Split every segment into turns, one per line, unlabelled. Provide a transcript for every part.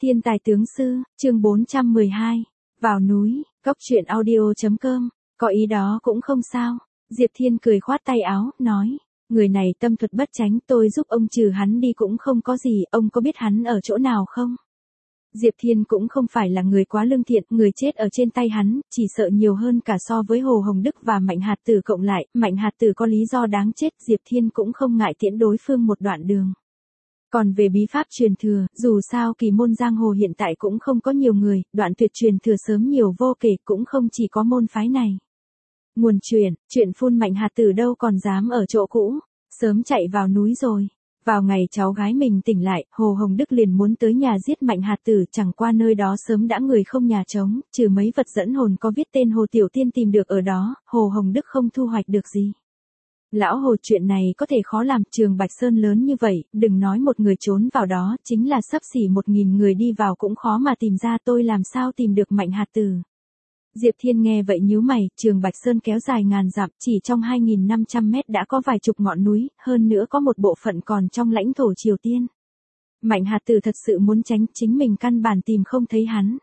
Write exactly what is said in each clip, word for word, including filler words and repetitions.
Thiên tài tướng sư, chương bốn trăm mười hai. Vào núi, Cốc truyện audio chấm com, có ý đó cũng không sao. Diệp Thiên cười khoát tay áo, nói, người này tâm thuật bất tránh, tôi giúp ông trừ hắn đi cũng không có gì, ông có biết hắn ở chỗ nào không? Diệp Thiên cũng không phải là người quá lương thiện, người chết ở trên tay hắn, chỉ sợ nhiều hơn cả so với Hồ Hồng Đức và Mạnh Hạt Tử cộng lại, Mạnh Hạt Tử có lý do đáng chết, Diệp Thiên cũng không ngại tiễn đối phương một đoạn đường. Còn về bí pháp truyền thừa, dù sao kỳ môn giang hồ hiện tại cũng không có nhiều người, đoạn tuyệt truyền thừa sớm nhiều vô kể, cũng không chỉ có môn phái này. Nguồn truyền, chuyện phun Mạnh Hạt Tử đâu còn dám ở chỗ cũ, sớm chạy vào núi rồi. Vào ngày cháu gái mình tỉnh lại, Hồ Hồng Đức liền muốn tới nhà giết Mạnh Hạt Tử, chẳng qua nơi đó sớm đã người không nhà trống, trừ mấy vật dẫn hồn có viết tên Hồ Tiểu Tiên tìm được ở đó, Hồ Hồng Đức không thu hoạch được gì. Lão Hồ, chuyện này có thể khó làm, Trường Bạch Sơn lớn như vậy, đừng nói một người trốn vào đó, chính là xấp xỉ một nghìn người đi vào cũng khó mà tìm ra, tôi làm sao tìm được Mạnh Hạt Tử. Diệp Thiên nghe vậy nhíu mày, Trường Bạch Sơn kéo dài ngàn dặm, chỉ trong hai nghìn năm trăm mét đã có vài chục ngọn núi, hơn nữa có một bộ phận còn trong lãnh thổ Triều Tiên. Mạnh Hạt Tử thật sự muốn tránh, chính mình căn bản tìm không thấy hắn.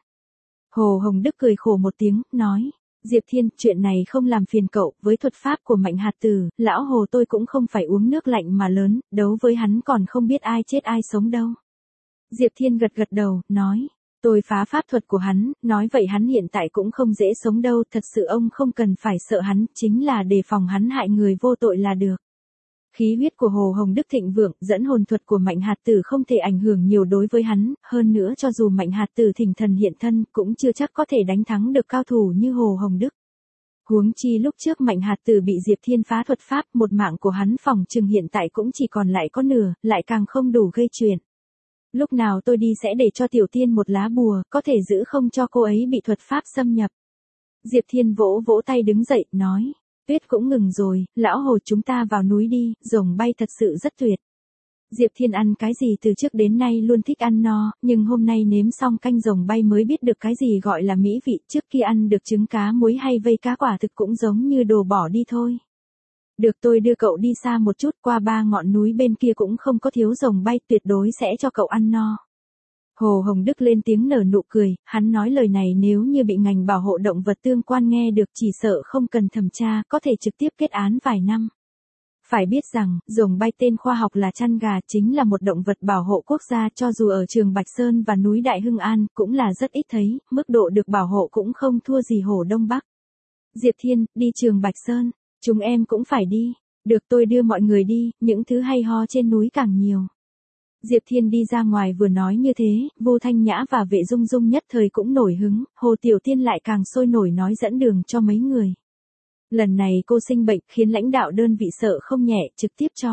Hồ Hồng Đức cười khổ một tiếng, nói, Diệp Thiên, chuyện này không làm phiền cậu, với thuật pháp của Mạnh Hạt Tử, lão Hồ tôi cũng không phải uống nước lạnh mà lớn, đấu với hắn còn không biết ai chết ai sống đâu. Diệp Thiên gật gật đầu, nói, tôi phá pháp thuật của hắn, nói vậy hắn hiện tại cũng không dễ sống đâu, thật sự ông không cần phải sợ hắn, chính là đề phòng hắn hại người vô tội là được. Khí huyết của Hồ Hồng Đức thịnh vượng, dẫn hồn thuật của Mạnh Hạt Tử không thể ảnh hưởng nhiều đối với hắn, hơn nữa cho dù Mạnh Hạt Tử thỉnh thần hiện thân, cũng chưa chắc có thể đánh thắng được cao thủ như Hồ Hồng Đức. Huống chi lúc trước Mạnh Hạt Tử bị Diệp Thiên phá thuật pháp, một mạng của hắn phòng chừng hiện tại cũng chỉ còn lại có nửa, lại càng không đủ gây chuyện. Lúc nào tôi đi sẽ để cho Tiểu Tiên một lá bùa, có thể giữ không cho cô ấy bị thuật pháp xâm nhập. Diệp Thiên vỗ vỗ tay đứng dậy, nói, tuyết cũng ngừng rồi, lão Hồ chúng ta vào núi đi, rồng bay thật sự rất tuyệt. Diệp Thiên ăn cái gì từ trước đến nay luôn thích ăn no, nhưng hôm nay nếm xong canh rồng bay mới biết được cái gì gọi là mỹ vị, trước kia ăn được trứng cá muối hay vây cá quả thực cũng giống như đồ bỏ đi thôi. Được, tôi đưa cậu đi xa một chút, qua ba ngọn núi bên kia cũng không có thiếu rồng bay, tuyệt đối sẽ cho cậu ăn no. Hồ Hồng Đức lên tiếng nở nụ cười, hắn nói lời này nếu như bị ngành bảo hộ động vật tương quan nghe được chỉ sợ không cần thẩm tra, có thể trực tiếp kết án vài năm. Phải biết rằng, rồng bay tên khoa học là chăn gà, chính là một động vật bảo hộ quốc gia, cho dù ở Trường Bạch Sơn và núi Đại Hưng An, cũng là rất ít thấy, mức độ được bảo hộ cũng không thua gì hổ Đông Bắc. Diệp Thiên, đi Trường Bạch Sơn, chúng em cũng phải đi, được tôi đưa mọi người đi, những thứ hay ho trên núi càng nhiều. Diệp Thiên đi ra ngoài vừa nói như thế, Vô Thanh Nhã và Vệ Dung Dung nhất thời cũng nổi hứng, Hồ Tiểu Tiên lại càng sôi nổi nói dẫn đường cho mấy người. Lần này cô sinh bệnh khiến lãnh đạo đơn vị sợ không nhẹ, trực tiếp cho.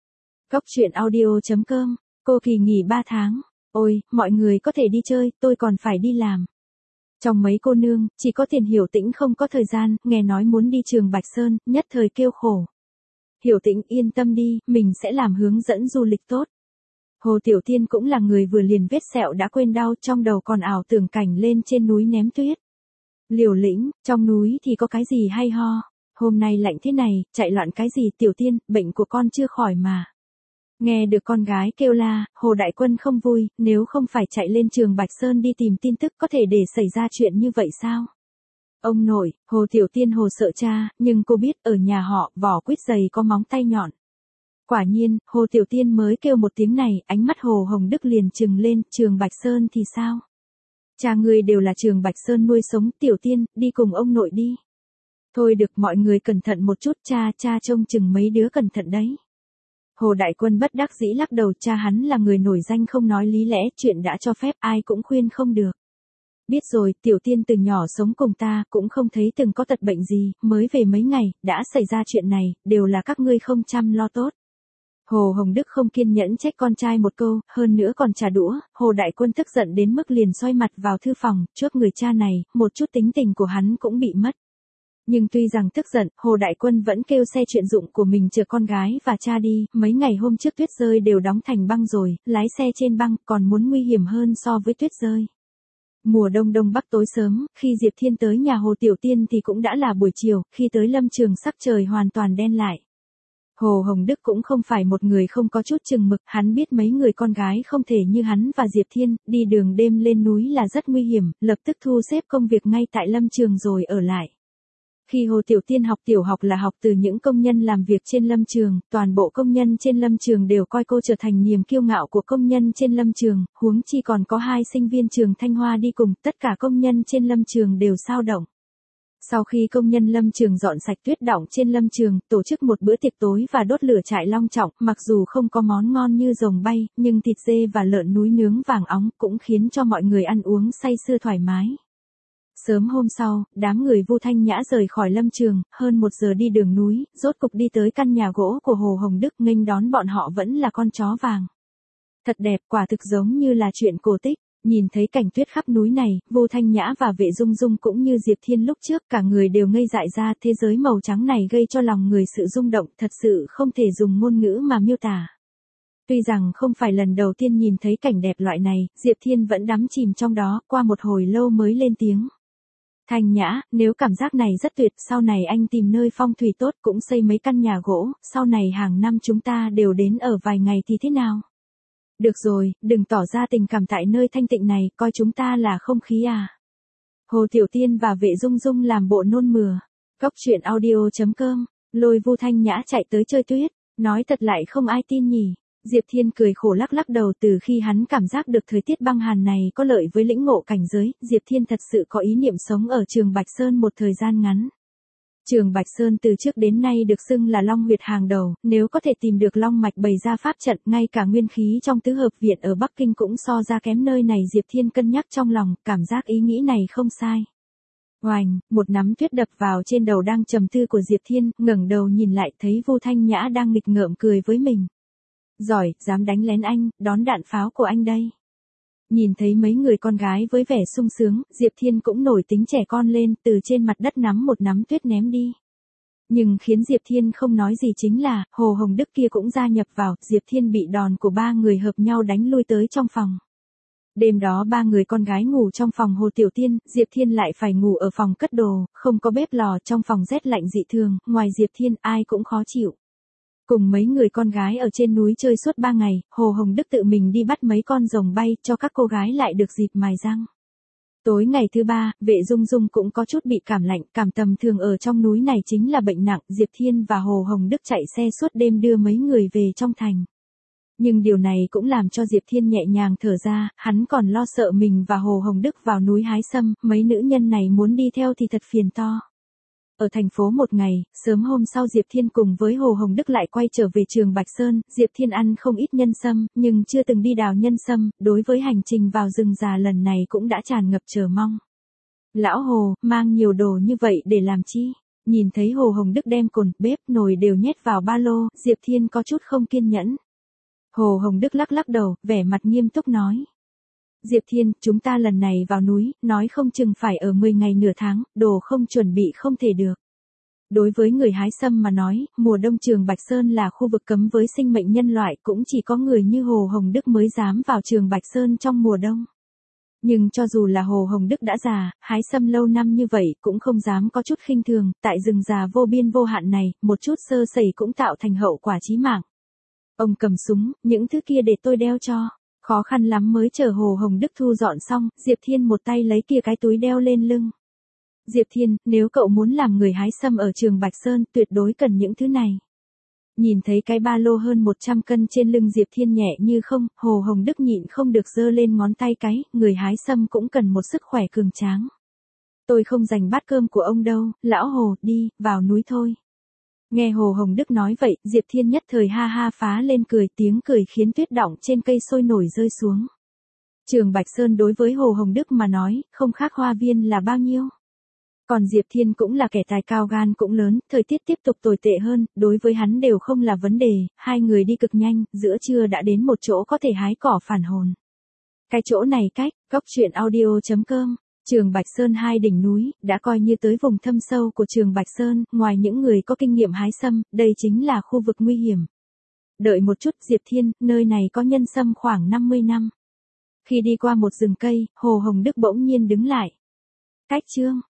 Cốc truyện audio chấm com, cô kỳ nghỉ ba tháng, ôi, mọi người có thể đi chơi, tôi còn phải đi làm. Trong mấy cô nương, chỉ có Tiền Hiểu Tĩnh không có thời gian, nghe nói muốn đi Trường Bạch Sơn, nhất thời kêu khổ. Hiểu Tĩnh yên tâm đi, mình sẽ làm hướng dẫn du lịch tốt. Hồ Tiểu Tiên cũng là người vừa liền vết sẹo đã quên đau, trong đầu còn ảo tưởng cảnh lên trên núi ném tuyết. Liều lĩnh, trong núi thì có cái gì hay ho, hôm nay lạnh thế này, chạy loạn cái gì Tiểu Tiên, bệnh của con chưa khỏi mà. Nghe được con gái kêu la, Hồ Đại Quân không vui, nếu không phải chạy lên Trường Bạch Sơn đi tìm tin tức có thể để xảy ra chuyện như vậy sao? Ông nội, Hồ Tiểu Tiên hồ sợ cha, nhưng cô biết ở nhà họ, vỏ quýt dày có móng tay nhọn. Quả nhiên, Hồ Tiểu Tiên mới kêu một tiếng này, ánh mắt Hồ Hồng Đức liền trừng lên, Trường Bạch Sơn thì sao? Cha ngươi đều là Trường Bạch Sơn nuôi sống, Tiểu Tiên, đi cùng ông nội đi. Thôi được, mọi người cẩn thận một chút, cha, cha trông chừng mấy đứa cẩn thận đấy. Hồ Đại Quân bất đắc dĩ lắc đầu, cha hắn là người nổi danh không nói lý lẽ, chuyện đã cho phép ai cũng khuyên không được. Biết rồi, Tiểu Tiên từ nhỏ sống cùng ta, cũng không thấy từng có tật bệnh gì, mới về mấy ngày, đã xảy ra chuyện này, đều là các ngươi không chăm lo tốt. Hồ Hồng Đức không kiên nhẫn trách con trai một câu, hơn nữa còn trả đũa, Hồ Đại Quân tức giận đến mức liền xoay mặt vào thư phòng, trước người cha này, một chút tính tình của hắn cũng bị mất. Nhưng tuy rằng tức giận, Hồ Đại Quân vẫn kêu xe chuyên dụng của mình chở con gái và cha đi, mấy ngày hôm trước tuyết rơi đều đóng thành băng rồi, lái xe trên băng còn muốn nguy hiểm hơn so với tuyết rơi. Mùa đông đông bắc tối sớm, khi Diệp Thiên tới nhà Hồ Tiểu Tiên thì cũng đã là buổi chiều, khi tới lâm trường sắc trời hoàn toàn đen lại. Hồ Hồng Đức cũng không phải một người không có chút chừng mực, hắn biết mấy người con gái không thể như hắn và Diệp Thiên, đi đường đêm lên núi là rất nguy hiểm, lập tức thu xếp công việc ngay tại lâm trường rồi ở lại. Khi Hồ Tiểu Tiên học tiểu học là học từ những công nhân làm việc trên lâm trường, toàn bộ công nhân trên lâm trường đều coi cô trở thành niềm kiêu ngạo của công nhân trên lâm trường, huống chi còn có hai sinh viên trường Thanh Hoa đi cùng, tất cả công nhân trên lâm trường đều xao động. Sau khi công nhân lâm trường dọn sạch tuyết đọng trên lâm trường, tổ chức một bữa tiệc tối và đốt lửa trại long trọng, mặc dù không có món ngon như rồng bay, nhưng thịt dê và lợn núi nướng vàng óng cũng khiến cho mọi người ăn uống say sưa thoải mái. Sớm hôm sau, đám người Vu Thanh Nhã rời khỏi lâm trường, hơn một giờ đi đường núi, rốt cục đi tới căn nhà gỗ của Hồ Hồng Đức, nghênh đón bọn họ vẫn là con chó vàng. Thật đẹp, quả thực giống như là chuyện cổ tích. Nhìn thấy cảnh tuyết khắp núi này, Vu Thanh Nhã và Vệ Dung Dung cũng như Diệp Thiên lúc trước, cả người đều ngây dại ra, thế giới màu trắng này gây cho lòng người sự rung động, thật sự không thể dùng ngôn ngữ mà miêu tả. Tuy rằng không phải lần đầu tiên nhìn thấy cảnh đẹp loại này, Diệp Thiên vẫn đắm chìm trong đó, qua một hồi lâu mới lên tiếng. Thanh Nhã, nếu cảm giác này rất tuyệt, sau này anh tìm nơi phong thủy tốt cũng xây mấy căn nhà gỗ, sau này hàng năm chúng ta đều đến ở vài ngày thì thế nào? Được rồi, đừng tỏ ra tình cảm tại nơi thanh tịnh này, coi chúng ta là không khí à. Hồ Tiểu Tiên và Vệ Dung Dung làm bộ nôn mửa. Cóc truyện audio chấm com, lôi Vu Thanh Nhã chạy tới chơi tuyết, nói thật lại không ai tin nhỉ. Diệp Thiên cười khổ lắc lắc đầu, từ khi hắn cảm giác được thời tiết băng hàn này có lợi với lĩnh ngộ cảnh giới, Diệp Thiên thật sự có ý niệm sống ở Trường Bạch Sơn một thời gian ngắn. Trường Bạch Sơn từ trước đến nay được xưng là Long huyệt hàng đầu, nếu có thể tìm được Long mạch bày ra pháp trận, ngay cả nguyên khí trong tứ hợp viện ở Bắc Kinh cũng so ra kém nơi này. Diệp Thiên cân nhắc trong lòng, cảm giác ý nghĩ này không sai. Oành, một nắm tuyết đập vào trên đầu đang trầm tư của Diệp Thiên, ngẩng đầu nhìn lại thấy Vu Thanh Nhã đang nghịch ngợm cười với mình. Giỏi, dám đánh lén anh, đón đạn pháo của anh đây. Nhìn thấy mấy người con gái với vẻ sung sướng, Diệp Thiên cũng nổi tính trẻ con lên, từ trên mặt đất nắm một nắm tuyết ném đi. Nhưng khiến Diệp Thiên không nói gì chính là, Hồ Hồng Đức kia cũng gia nhập vào, Diệp Thiên bị đòn của ba người hợp nhau đánh lui tới trong phòng. Đêm đó ba người con gái ngủ trong phòng Hồ Tiểu Tiên, Diệp Thiên lại phải ngủ ở phòng cất đồ, không có bếp lò, trong phòng rét lạnh dị thường, ngoài Diệp Thiên ai cũng khó chịu. Cùng mấy người con gái ở trên núi chơi suốt ba ngày, Hồ Hồng Đức tự mình đi bắt mấy con rồng bay, cho các cô gái lại được dịp mài răng. Tối ngày thứ ba, Vệ Dung Dung cũng có chút bị cảm lạnh, cảm tầm thường ở trong núi này chính là bệnh nặng, Diệp Thiên và Hồ Hồng Đức chạy xe suốt đêm đưa mấy người về trong thành. Nhưng điều này cũng làm cho Diệp Thiên nhẹ nhàng thở ra, hắn còn lo sợ mình và Hồ Hồng Đức vào núi hái sâm, mấy nữ nhân này muốn đi theo thì thật phiền to. Ở thành phố một ngày, sớm hôm sau Diệp Thiên cùng với Hồ Hồng Đức lại quay trở về Trường Bạch Sơn, Diệp Thiên ăn không ít nhân sâm, nhưng chưa từng đi đào nhân sâm, đối với hành trình vào rừng già lần này cũng đã tràn ngập chờ mong. Lão Hồ, mang nhiều đồ như vậy để làm chi? Nhìn thấy Hồ Hồng Đức đem cồn, bếp, nồi đều nhét vào ba lô, Diệp Thiên có chút không kiên nhẫn. Hồ Hồng Đức lắc lắc đầu, vẻ mặt nghiêm túc nói. Diệp Thiên, chúng ta lần này vào núi, nói không chừng phải ở mười ngày nửa tháng, đồ không chuẩn bị không thể được. Đối với người hái sâm mà nói, mùa đông Trường Bạch Sơn là khu vực cấm với sinh mệnh nhân loại, cũng chỉ có người như Hồ Hồng Đức mới dám vào Trường Bạch Sơn trong mùa đông. Nhưng cho dù là Hồ Hồng Đức đã già, hái sâm lâu năm như vậy, cũng không dám có chút khinh thường, tại rừng già vô biên vô hạn này, một chút sơ sẩy cũng tạo thành hậu quả chí mạng. Ông cầm súng, những thứ kia để tôi đeo cho. Khó khăn lắm mới chờ Hồ Hồng Đức thu dọn xong, Diệp Thiên một tay lấy kia cái túi đeo lên lưng. Diệp Thiên, nếu cậu muốn làm người hái sâm ở Trường Bạch Sơn, tuyệt đối cần những thứ này. Nhìn thấy cái ba lô hơn một trăm cân trên lưng Diệp Thiên nhẹ như không, Hồ Hồng Đức nhịn không được giơ lên ngón tay cái, người hái sâm cũng cần một sức khỏe cường tráng. Tôi không dành bát cơm của ông đâu, lão Hồ, đi, vào núi thôi. Nghe Hồ Hồng Đức nói vậy, Diệp Thiên nhất thời ha ha phá lên cười, tiếng cười khiến tuyết đọng trên cây sôi nổi rơi xuống. Trường Bạch Sơn đối với Hồ Hồng Đức mà nói, không khác hoa viên là bao nhiêu. Còn Diệp Thiên cũng là kẻ tài cao gan cũng lớn, thời tiết tiếp tục tồi tệ hơn, đối với hắn đều không là vấn đề, hai người đi cực nhanh, giữa trưa đã đến một chỗ có thể hái cỏ phản hồn. Cái chỗ này cách, cóc truyện audio chấm com. Trường Bạch Sơn hai đỉnh núi, đã coi như tới vùng thâm sâu của Trường Bạch Sơn, ngoài những người có kinh nghiệm hái sâm, đây chính là khu vực nguy hiểm. Đợi một chút Diệp Thiên, nơi này có nhân sâm khoảng năm mươi năm. Khi đi qua một rừng cây, Hồ Hồng Đức bỗng nhiên đứng lại. Cách chương.